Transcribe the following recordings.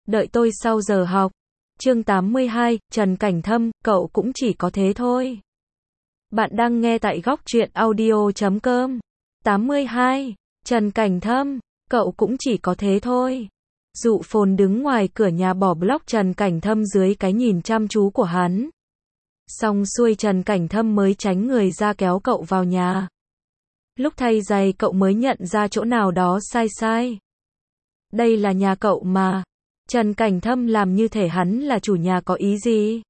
đợi tôi sau giờ học. Chương 82, Trần Cảnh Thâm, cậu cũng chỉ có thế thôi. Bạn đang nghe tại góc truyện audio.com. 82, Trần Cảnh Thâm, cậu cũng chỉ có thế thôi. Dụ Phồn đứng ngoài cửa nhà bỏ block Trần Cảnh Thâm dưới cái nhìn chăm chú của hắn. Xong xuôi Trần Cảnh Thâm mới tránh người ra kéo cậu vào nhà. Lúc thay giày cậu mới nhận ra chỗ nào đó sai. Đây là nhà cậu mà. Trần Cảnh Thâm làm như thể hắn là chủ nhà có ý gì?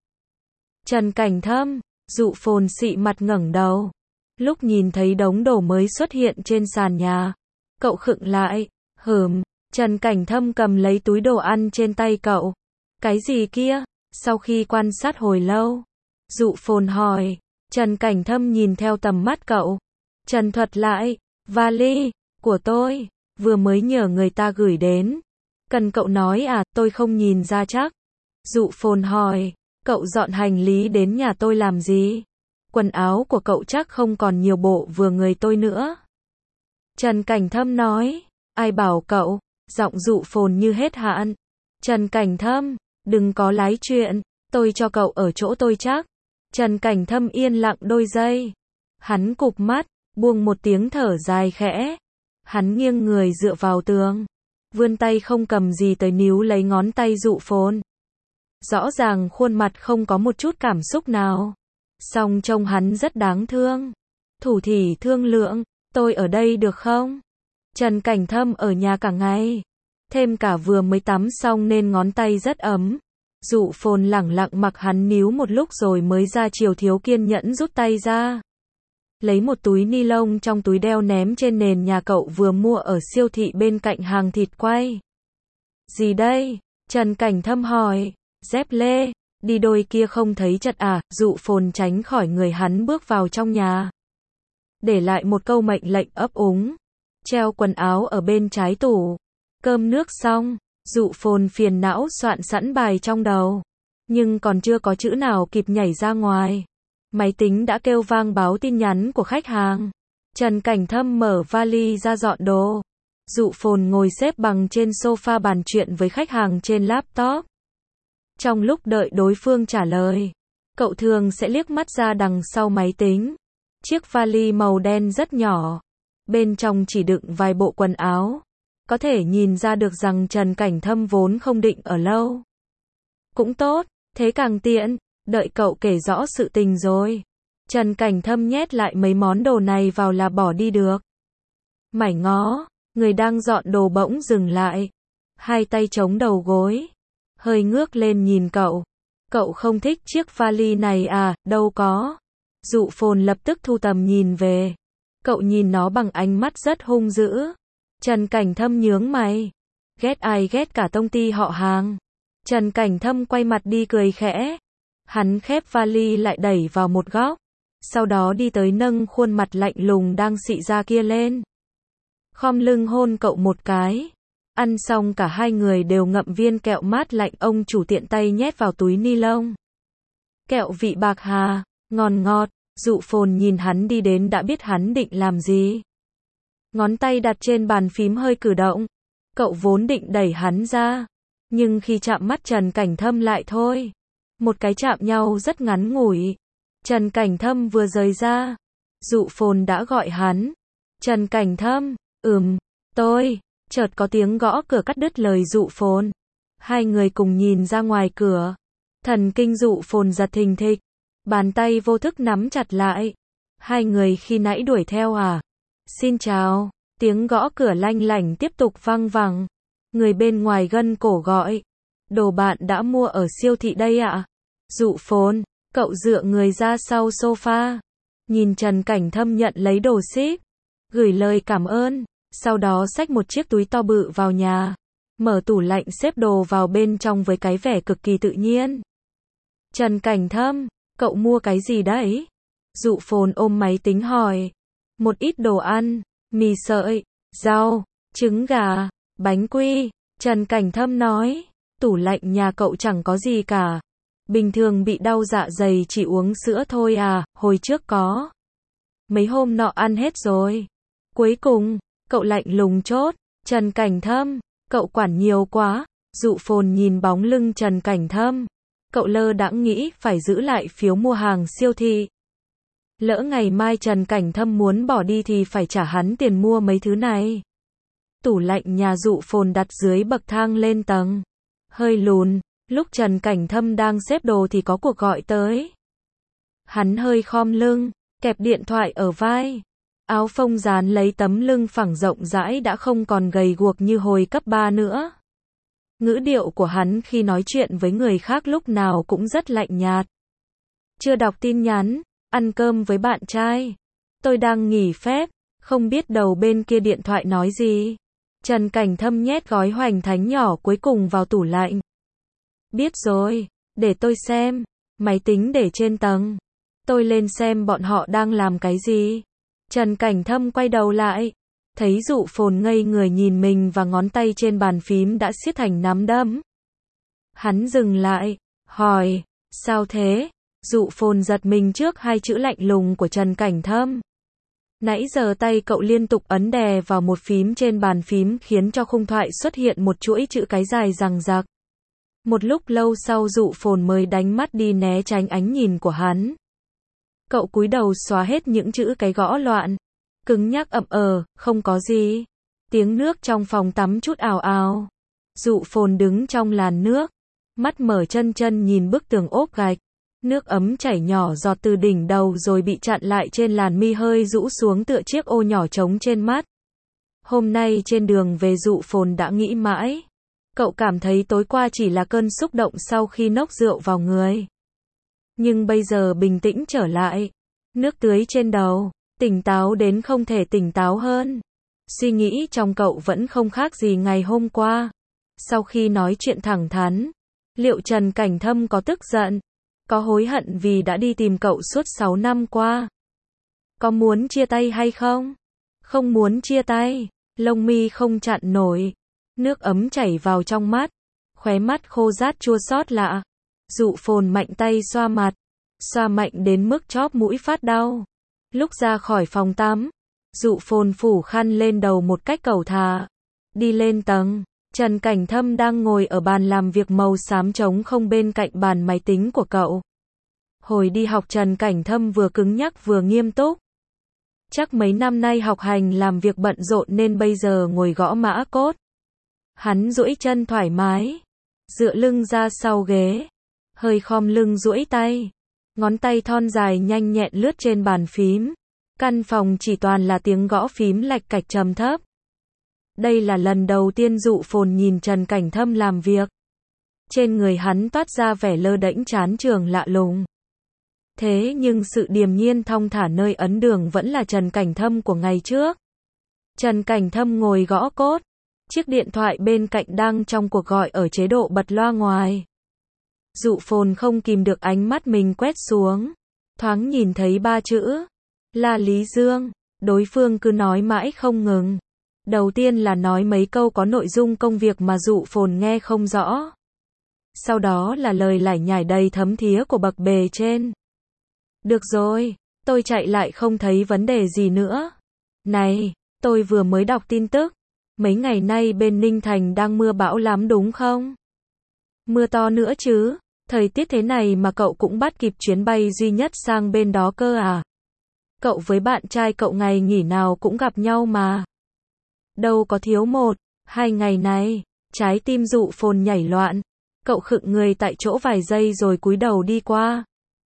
Trần Cảnh Thâm, Dụ Phồn xị mặt ngẩng đầu. Lúc nhìn thấy đống đồ mới xuất hiện trên sàn nhà, cậu khựng lại. Trần Cảnh Thâm cầm lấy túi đồ ăn trên tay cậu. Cái gì kia? Sau khi quan sát hồi lâu, Dụ Phồn hỏi. Trần Cảnh Thâm nhìn theo tầm mắt cậu. Trần thuật lại, vali của tôi, vừa mới nhờ người ta gửi đến. Cần cậu nói à, tôi không nhìn ra chắc. Dụ Phồn hỏi, cậu dọn hành lý đến nhà tôi làm gì? Quần áo của cậu chắc không còn nhiều bộ vừa người tôi nữa. Trần Cảnh Thâm nói, ai bảo cậu? Giọng Dụ Phồn như hết hạn. Trần Cảnh Thâm, đừng có lái chuyện, tôi cho cậu ở chỗ tôi chắc. Trần Cảnh Thâm yên lặng đôi giây. Hắn cụp mắt, buông một tiếng thở dài khẽ. Hắn nghiêng người dựa vào tường, vươn tay không cầm gì tới níu lấy ngón tay Dụ Phồn. Rõ ràng khuôn mặt không có một chút cảm xúc nào. Song trông hắn rất đáng thương. Thủ thỉ thương lượng, tôi ở đây được không? Trần Cảnh Thâm ở nhà cả ngày. Thêm cả vừa mới tắm xong nên ngón tay rất ấm. Dụ Phồn lẳng lặng mặc hắn níu một lúc rồi mới ra chiều thiếu kiên nhẫn rút tay ra. Lấy một túi ni lông trong túi đeo ném trên nền nhà cậu vừa mua ở siêu thị bên cạnh hàng thịt quay. Gì đây? Trần Cảnh Thâm hỏi. Dép lê, đi đôi kia không thấy chật à? Dụ Phồn tránh khỏi người hắn bước vào trong nhà. Để lại một câu mệnh lệnh ấp úng. Treo quần áo ở bên trái tủ. Cơm nước xong, Dụ Phồn phiền não soạn sẵn bài trong đầu. Nhưng còn chưa có chữ nào kịp nhảy ra ngoài. Máy tính đã kêu vang báo tin nhắn của khách hàng. Trần Cảnh Thâm mở vali ra dọn đồ. Dụ Phồn ngồi xếp bằng trên sofa bàn chuyện với khách hàng trên laptop. Trong lúc đợi đối phương trả lời, cậu thường sẽ liếc mắt ra đằng sau máy tính. Chiếc vali màu đen rất nhỏ. Bên trong chỉ đựng vài bộ quần áo. Có thể nhìn ra được rằng Trần Cảnh Thâm vốn không định ở lâu. Cũng tốt, thế càng tiện, đợi cậu kể rõ sự tình rồi. Trần Cảnh Thâm nhét lại mấy món đồ này vào là bỏ đi được. Mải ngó, người đang dọn đồ bỗng dừng lại. Hai tay chống đầu gối. Hơi ngước lên nhìn cậu. Cậu không thích chiếc vali này à? Đâu có. Dụ Phồn lập tức thu tầm nhìn về. Cậu nhìn nó bằng ánh mắt rất hung dữ. Trần Cảnh Thâm nhướng mày. Ghét ai ghét cả công ty họ hàng. Trần Cảnh Thâm quay mặt đi cười khẽ. Hắn khép vali lại đẩy vào một góc. Sau đó đi tới nâng khuôn mặt lạnh lùng đang xị ra kia lên. Khom lưng hôn cậu một cái. Ăn xong cả hai người đều ngậm viên kẹo mát lạnh ông chủ tiện tay nhét vào túi ni lông. Kẹo vị bạc hà, ngon ngọt. Dụ Phồn nhìn hắn đi đến đã biết hắn định làm gì. Ngón tay đặt trên bàn phím hơi cử động. Cậu vốn định đẩy hắn ra. Nhưng khi chạm mắt Trần Cảnh Thâm lại thôi. Một cái chạm nhau rất ngắn ngủi. Trần Cảnh Thâm vừa rời ra. Dụ Phồn đã gọi hắn. Trần Cảnh Thâm, tôi. Chợt có tiếng gõ cửa cắt đứt lời Dụ Phồn. Hai người cùng nhìn ra ngoài cửa. Thần kinh Dụ Phồn giật thình thịch. Bàn tay vô thức nắm chặt lại. Hai người khi nãy đuổi theo à? Xin chào. Tiếng gõ cửa lanh lảnh tiếp tục vang vẳng. Người bên ngoài gân cổ gọi. Đồ bạn đã mua ở siêu thị đây ạ? Dụ Phồn, cậu dựa người ra sau sofa. Nhìn Trần Cảnh Thâm nhận lấy đồ ship. Gửi lời cảm ơn. Sau đó xách một chiếc túi to bự vào nhà. Mở tủ lạnh xếp đồ vào bên trong với cái vẻ cực kỳ tự nhiên. Trần Cảnh Thâm, cậu mua cái gì đấy? Dụ Phồn ôm máy tính hỏi. Một ít đồ ăn, mì sợi, rau, trứng gà, bánh quy. Trần Cảnh Thâm nói. Tủ lạnh nhà cậu chẳng có gì cả. Bình thường bị đau dạ dày chỉ uống sữa thôi à? Hồi trước có. Mấy hôm nọ ăn hết rồi. Cuối cùng, cậu lạnh lùng chốt. Trần Cảnh Thâm, cậu quản nhiều quá. Dụ Phồn nhìn bóng lưng Trần Cảnh Thâm. Cậu lơ đãng nghĩ phải giữ lại phiếu mua hàng siêu thị. Lỡ ngày mai Trần Cảnh Thâm muốn bỏ đi thì phải trả hắn tiền mua mấy thứ này. Tủ lạnh nhà Dụ Phồn đặt dưới bậc thang lên tầng. Hơi lùn, lúc Trần Cảnh Thâm đang xếp đồ thì có cuộc gọi tới. Hắn hơi khom lưng, kẹp điện thoại ở vai. Áo phông dán lấy tấm lưng phẳng rộng rãi đã không còn gầy guộc như hồi cấp 3 nữa. Ngữ điệu của hắn khi nói chuyện với người khác lúc nào cũng rất lạnh nhạt. Chưa đọc tin nhắn, ăn cơm với bạn trai. Tôi đang nghỉ phép, không biết đầu bên kia điện thoại nói gì. Trần Cảnh Thâm nhét gói hoành thánh nhỏ cuối cùng vào tủ lạnh. Biết rồi, để tôi xem. Máy tính để trên tầng. Tôi lên xem bọn họ đang làm cái gì. Trần Cảnh Thâm quay đầu lại. Thấy Dụ Phồn ngây người nhìn mình và ngón tay trên bàn phím đã siết thành nắm đấm. Hắn dừng lại, hỏi, sao thế? Dụ Phồn giật mình trước hai chữ lạnh lùng của Trần Cảnh Thâm. Nãy giờ tay cậu liên tục ấn đè vào một phím trên bàn phím khiến cho khung thoại xuất hiện một chuỗi chữ cái dài dằng dặc. Một lúc lâu sau Dụ Phồn mới đánh mắt đi né tránh ánh nhìn của hắn. Cậu cúi đầu xóa hết những chữ cái gõ loạn. Cứng nhắc ậm không có gì. Tiếng nước trong phòng tắm chút ào ào. Dụ Phồn đứng trong làn nước. Mắt mở chân chân nhìn bức tường ốp gạch. Nước ấm chảy nhỏ giọt từ đỉnh đầu rồi bị chặn lại trên làn mi hơi rũ xuống tựa chiếc ô nhỏ trống trên mắt. Hôm nay trên đường về Dụ Phồn đã nghĩ mãi. Cậu cảm thấy tối qua chỉ là cơn xúc động sau khi nốc rượu vào người. Nhưng bây giờ bình tĩnh trở lại. Nước tưới trên đầu. Tỉnh táo đến không thể tỉnh táo hơn. Suy nghĩ trong cậu vẫn không khác gì ngày hôm qua. Sau khi nói chuyện thẳng thắn, liệu Trần Cảnh Thâm có tức giận? Có hối hận vì đã đi tìm cậu suốt 6 năm qua? Có muốn chia tay hay không? Không muốn chia tay. Lông mi không chặn nổi. Nước ấm chảy vào trong mắt. Khóe mắt khô rát chua xót lạ. Dụ Phồn mạnh tay xoa mặt. Xoa mạnh đến mức chóp mũi phát đau. Lúc ra khỏi phòng tắm, Dụ Phồn phủ khăn lên đầu một cách cẩu thả. Đi lên tầng, Trần Cảnh Thâm đang ngồi ở bàn làm việc màu xám trống không bên cạnh bàn máy tính của cậu. Hồi đi học Trần Cảnh Thâm vừa cứng nhắc vừa nghiêm túc. Chắc mấy năm nay học hành làm việc bận rộn nên bây giờ ngồi gõ mã code. Hắn duỗi chân thoải mái, dựa lưng ra sau ghế, hơi khom lưng duỗi tay. Ngón tay thon dài nhanh nhẹn lướt trên bàn phím. Căn phòng chỉ toàn là tiếng gõ phím lạch cạch trầm thấp. Đây là lần đầu tiên Dụ Phồn nhìn Trần Cảnh Thâm làm việc. Trên người hắn toát ra vẻ lơ đễnh chán trường lạ lùng. Thế nhưng sự điềm nhiên thong thả nơi ấn đường vẫn là Trần Cảnh Thâm của ngày trước. Trần Cảnh Thâm ngồi gõ code. Chiếc điện thoại bên cạnh đang trong cuộc gọi ở chế độ bật loa ngoài. Dụ Phồn không kìm được ánh mắt mình quét xuống. Thoáng nhìn thấy 3 chữ. La Lý Dương. Đối phương cứ nói mãi không ngừng. Đầu tiên là nói mấy câu có nội dung công việc mà Dụ Phồn nghe không rõ. Sau đó là lời lải nhải đầy thấm thía của bậc bề trên. Được rồi, tôi chạy lại không thấy vấn đề gì nữa. Này, tôi vừa mới đọc tin tức. Mấy ngày nay bên Ninh Thành đang mưa bão lắm đúng không? Mưa to nữa chứ, thời tiết thế này mà cậu cũng bắt kịp chuyến bay duy nhất sang bên đó cơ à? Cậu với bạn trai cậu ngày nghỉ nào cũng gặp nhau mà. Đâu có thiếu 1-2 ngày này, trái tim Dụ Phồn nhảy loạn. Cậu khựng người tại chỗ vài giây rồi cúi đầu đi qua.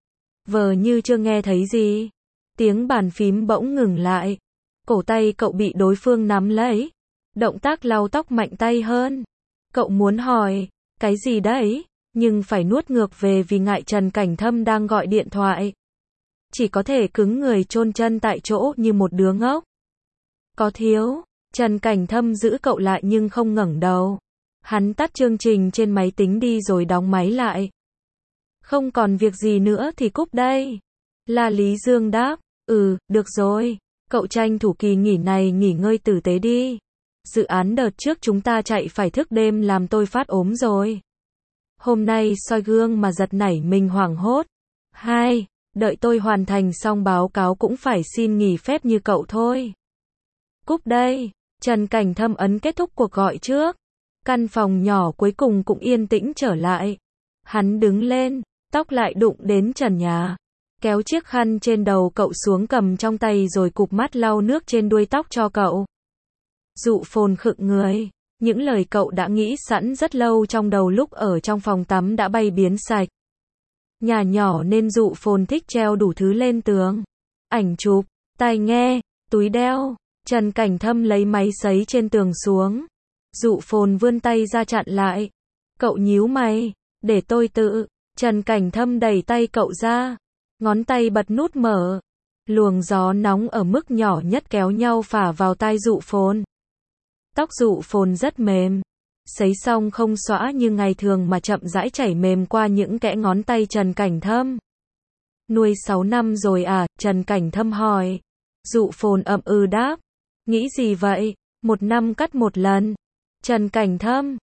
Vờ như chưa nghe thấy gì. Tiếng bàn phím bỗng ngừng lại. Cổ tay cậu bị đối phương nắm lấy. Động tác lau tóc mạnh tay hơn. Cậu muốn hỏi, cái gì đấy? Nhưng phải nuốt ngược về vì ngại Trần Cảnh Thâm đang gọi điện thoại. Chỉ có thể cứng người chôn chân tại chỗ như một đứa ngốc. Có thiếu? Trần Cảnh Thâm giữ cậu lại nhưng không ngẩng đầu. Hắn tắt chương trình trên máy tính đi rồi đóng máy lại. Không còn việc gì nữa thì cúp đây. La Lý Dương đáp, được rồi. Cậu tranh thủ kỳ nghỉ này nghỉ ngơi tử tế đi. Dự án đợt trước chúng ta chạy phải thức đêm làm tôi phát ốm rồi. Hôm nay soi gương mà giật nảy mình hoảng hốt. 2. Đợi tôi hoàn thành xong báo cáo cũng phải xin nghỉ phép như cậu thôi. Cúp đây. Trần Cảnh Thâm ấn kết thúc cuộc gọi trước. Căn phòng nhỏ cuối cùng cũng yên tĩnh trở lại. Hắn đứng lên, tóc lại đụng đến trần nhà. Kéo chiếc khăn trên đầu cậu xuống cầm trong tay rồi cụp mắt lau nước trên đuôi tóc cho cậu. Dụ Phồn khựng người. Những lời cậu đã nghĩ sẵn rất lâu trong đầu lúc ở trong phòng tắm đã bay biến sạch. Nhà nhỏ nên Dụ Phồn thích treo đủ thứ lên tường. Ảnh chụp, tai nghe, túi đeo. Trần Cảnh Thâm lấy máy sấy trên tường xuống. Dụ Phồn vươn tay ra chặn lại. Cậu nhíu mày, để tôi tự. Trần Cảnh Thâm đẩy tay cậu ra. Ngón tay bật nút mở. Luồng gió nóng ở mức nhỏ nhất kéo nhau phả vào tai Dụ Phồn. Tóc Dụ Phồn rất mềm. Sấy xong không xõa như ngày thường mà chậm rãi chảy mềm qua những kẽ ngón tay Trần Cảnh Thâm. Nuôi 6 năm rồi à? Trần Cảnh Thâm hỏi. Dụ Phồn ậm ừ đáp. Nghĩ gì vậy? 1 năm cắt 1 lần. Trần Cảnh Thâm.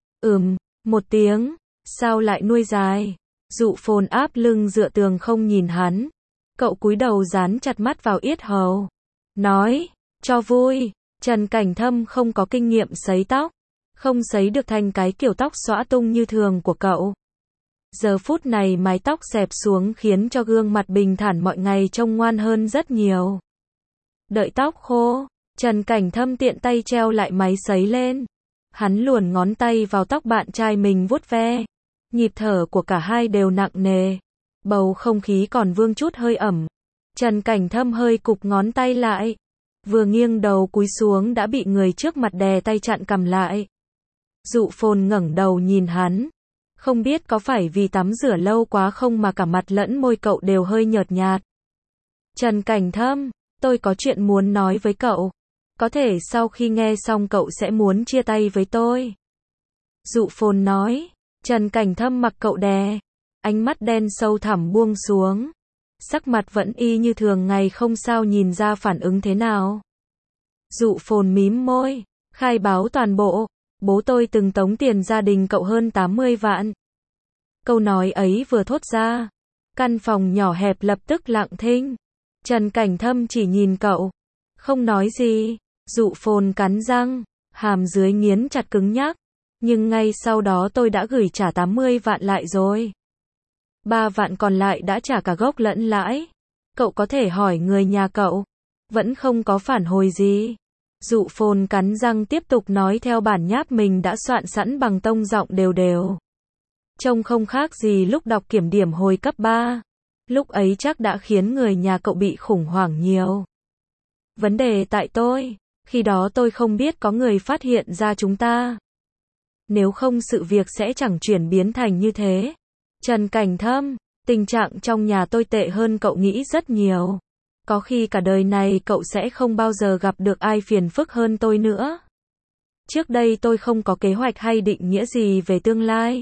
1 tiếng. Sao lại nuôi dài? Dụ Phồn áp lưng dựa tường không nhìn hắn. Cậu cúi đầu dán chặt mắt vào yết hầu. Nói. Cho vui. Trần Cảnh Thâm không có kinh nghiệm sấy tóc. Không sấy được thành cái kiểu tóc xõa tung như thường của cậu. Giờ phút này mái tóc xẹp xuống khiến cho gương mặt bình thản mọi ngày trông ngoan hơn rất nhiều. Đợi tóc khô, Trần Cảnh Thâm tiện tay treo lại máy sấy lên. Hắn luồn ngón tay vào tóc bạn trai mình vuốt ve. Nhịp thở của cả hai đều nặng nề. Bầu không khí còn vương chút hơi ẩm. Trần Cảnh Thâm hơi cụp ngón tay lại. Vừa nghiêng đầu cúi xuống đã bị người trước mặt đè tay chặn cằm lại. Dụ Phồn ngẩng đầu nhìn hắn. Không biết có phải vì tắm rửa lâu quá không mà cả mặt lẫn môi cậu đều hơi nhợt nhạt. Trần Cảnh Thâm, tôi có chuyện muốn nói với cậu. Có thể sau khi nghe xong cậu sẽ muốn chia tay với tôi. Dụ Phồn nói. Trần Cảnh Thâm mặc cậu đè. Ánh mắt đen sâu thẳm buông xuống. Sắc mặt vẫn y như thường ngày không sao nhìn ra phản ứng thế nào. Dụ Phồn mím môi. Khai báo toàn bộ. Bố tôi từng tống tiền gia đình cậu hơn 80 vạn. Câu nói ấy vừa thốt ra. Căn phòng nhỏ hẹp lập tức lặng thinh. Trần Cảnh Thâm chỉ nhìn cậu. Không nói gì. Dụ Phồn cắn răng. Hàm dưới nghiến chặt cứng nhắc. Nhưng ngay sau đó tôi đã gửi trả 80 vạn lại rồi. 3 vạn còn lại đã trả cả gốc lẫn lãi. Cậu có thể hỏi người nhà cậu. Vẫn không có phản hồi gì. Dụ Phồn cắn răng tiếp tục nói theo bản nháp mình đã soạn sẵn bằng tông giọng đều đều. Trông không khác gì lúc đọc kiểm điểm hồi cấp 3. Lúc ấy chắc đã khiến người nhà cậu bị khủng hoảng nhiều. Vấn đề tại tôi. Khi đó tôi không biết có người phát hiện ra chúng ta. Nếu không sự việc sẽ chẳng chuyển biến thành như thế. Trần Cảnh Thâm, tình trạng trong nhà tôi tệ hơn cậu nghĩ rất nhiều. Có khi cả đời này cậu sẽ không bao giờ gặp được ai phiền phức hơn tôi nữa. Trước đây tôi không có kế hoạch hay định nghĩa gì về tương lai.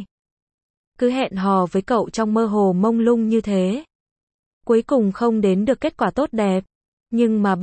Cứ hẹn hò với cậu trong mơ hồ mông lung như thế. Cuối cùng không đến được kết quả tốt đẹp. Nhưng mà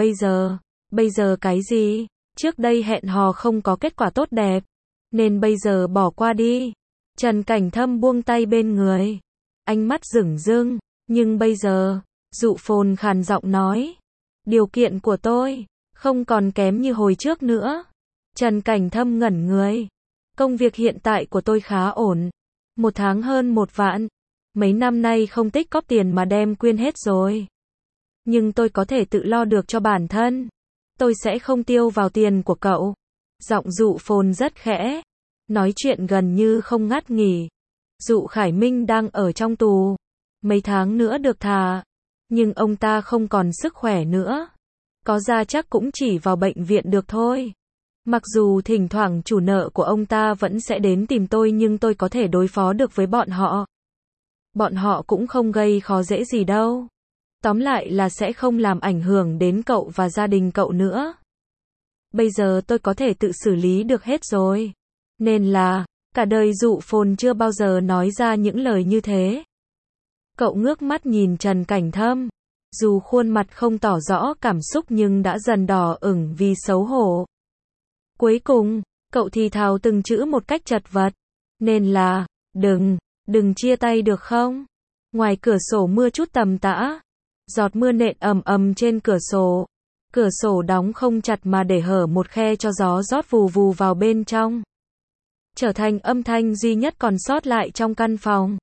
bây giờ cái gì? Trước đây hẹn hò không có kết quả tốt đẹp. Nên bây giờ bỏ qua đi. Trần Cảnh Thâm buông tay bên người. Ánh mắt rửng rưng. Nhưng bây giờ, Dụ Phồn khàn giọng nói. Điều kiện của tôi, không còn kém như hồi trước nữa. Trần Cảnh Thâm ngẩn người. Công việc hiện tại của tôi khá ổn. 1 tháng hơn 1 vạn. Mấy năm nay không tích cóp tiền mà đem quyên hết rồi. Nhưng tôi có thể tự lo được cho bản thân. Tôi sẽ không tiêu vào tiền của cậu. Giọng Dụ Phồn rất khẽ. Nói chuyện gần như không ngắt nghỉ. Dụ Khải Minh đang ở trong tù. Mấy tháng nữa được thả. Nhưng ông ta không còn sức khỏe nữa. Có ra chắc cũng chỉ vào bệnh viện được thôi. Mặc dù thỉnh thoảng chủ nợ của ông ta vẫn sẽ đến tìm tôi nhưng tôi có thể đối phó được với bọn họ. Bọn họ cũng không gây khó dễ gì đâu. Tóm lại là sẽ không làm ảnh hưởng đến cậu và gia đình cậu nữa. Bây giờ tôi có thể tự xử lý được hết rồi. Nên là, cả đời Dụ Phồn chưa bao giờ nói ra những lời như thế. Cậu ngước mắt nhìn Trần Cảnh Thâm. Dù khuôn mặt không tỏ rõ cảm xúc nhưng đã dần đỏ ửng vì xấu hổ. Cuối cùng, cậu thì thào từng chữ một cách chật vật. Nên là, đừng chia tay được không? Ngoài cửa sổ mưa chút tầm tã. Giọt mưa nện ầm ầm trên cửa sổ. Cửa sổ đóng không chặt mà để hở một khe cho gió rót vù vù vào bên trong. trở thành âm thanh duy nhất còn sót lại trong căn phòng.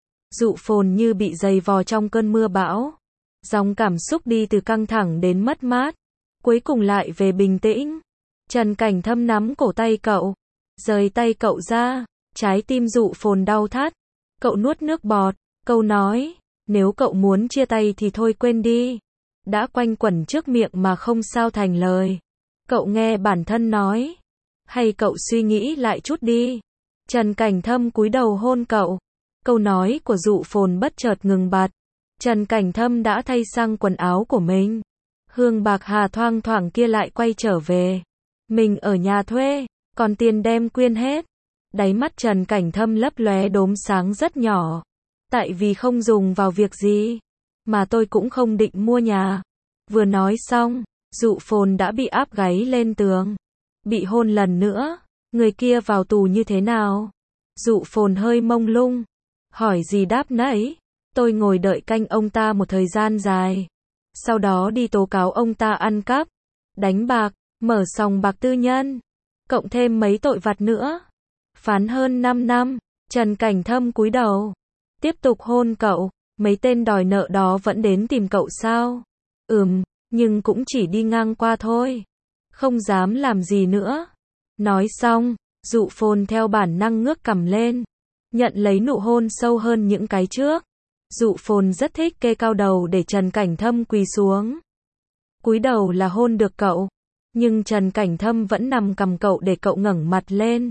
Dụ Phồn như bị giày vò trong cơn mưa bão. Dòng cảm xúc đi từ căng thẳng đến mất mát, cuối cùng lại về bình tĩnh. Trần Cảnh Thâm nắm cổ tay cậu, rời tay cậu ra, trái tim Dụ Phồn đau thắt. Cậu nuốt nước bọt, câu nói, nếu cậu muốn chia tay thì thôi quên đi. Đã quanh quẩn trước miệng mà không sao thành lời. Cậu nghe bản thân nói, hay cậu suy nghĩ lại chút đi. Trần Cảnh Thâm cúi đầu hôn cậu. Câu nói của Dụ Phồn bất chợt ngừng bặt. Trần Cảnh Thâm đã thay sang quần áo của mình. Hương bạc hà thoang thoảng kia lại quay trở về. Mình ở nhà thuê, còn tiền đem quyên hết. Đáy mắt Trần Cảnh Thâm lấp lóe đốm sáng rất nhỏ. Tại vì không dùng vào việc gì, mà tôi cũng không định mua nhà. Vừa nói xong, Dụ Phồn đã bị áp gáy lên tường. Bị hôn lần nữa, người kia vào tù như thế nào? Dụ Phồn hơi mông lung. Hỏi gì đáp nấy. Tôi ngồi đợi canh ông ta một thời gian dài. Sau đó đi tố cáo ông ta ăn cắp, đánh bạc, mở sòng bạc tư nhân, cộng thêm mấy tội vặt nữa. Phán hơn 5 năm, Trần Cảnh Thâm cúi đầu, tiếp tục hôn cậu. Mấy tên đòi nợ đó vẫn đến tìm cậu sao? Nhưng cũng chỉ đi ngang qua thôi. Không dám làm gì nữa. Nói xong, Dụ Phồn theo bản năng ngước cằm lên, nhận lấy nụ hôn sâu hơn những cái trước. Dụ Phồn rất thích kê cao đầu để Trần Cảnh Thâm quỳ xuống. Cúi đầu là hôn được cậu, nhưng Trần Cảnh Thâm vẫn nằm cầm cậu để cậu ngẩng mặt lên.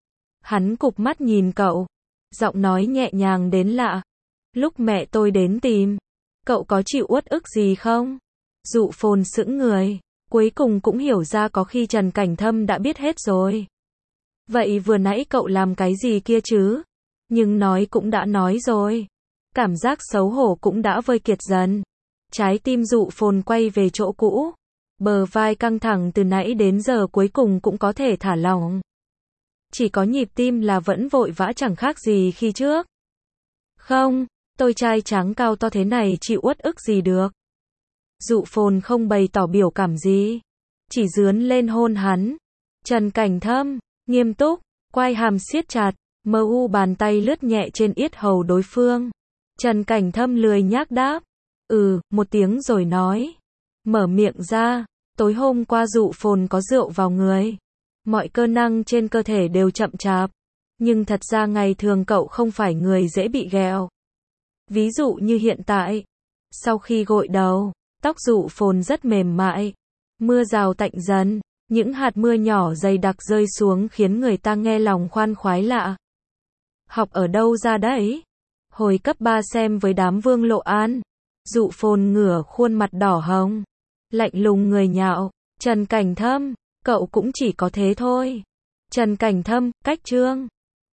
Hắn cụp mắt nhìn cậu, giọng nói nhẹ nhàng đến lạ. Lúc mẹ tôi đến tìm, cậu có chịu uất ức gì không? Dụ Phồn sững người, cuối cùng cũng hiểu ra có khi Trần Cảnh Thâm đã biết hết rồi. Vậy vừa nãy cậu làm cái gì kia chứ? Nhưng nói cũng đã nói rồi. Cảm giác xấu hổ cũng đã vơi kiệt dần. Trái tim Dụ Phồn quay về chỗ cũ. Bờ vai căng thẳng từ nãy đến giờ cuối cùng cũng có thể thả lỏng. Chỉ có nhịp tim là vẫn vội vã chẳng khác gì khi trước. Không, tôi trai trắng cao to thế này chịu uất ức gì được. Dụ Phồn không bày tỏ biểu cảm gì, chỉ dướn lên hôn hắn. Trần Cảnh Thâm, nghiêm túc, quai hàm siết chặt, mờ u bàn tay lướt nhẹ trên yết hầu đối phương. Trần Cảnh Thâm lười nhác đáp. Một tiếng rồi nói. Mở miệng ra, tối hôm qua Dụ Phồn có rượu vào người. Mọi cơ năng trên cơ thể đều chậm chạp. Nhưng thật ra ngày thường cậu không phải người dễ bị ghẹo. Ví dụ như hiện tại. Sau khi gội đầu, tóc Dụ Phồn rất mềm mại. Mưa rào tạnh dần, những hạt mưa nhỏ dày đặc rơi xuống khiến người ta nghe lòng khoan khoái lạ. Học ở đâu ra đấy? Hồi cấp 3 xem với đám Vương Lộ An. Dụ Phồn ngửa khuôn mặt đỏ hồng, lạnh lùng người nhạo. Trần Cảnh Thâm, cậu cũng chỉ có thế thôi. Trần Cảnh Thâm, cách chương.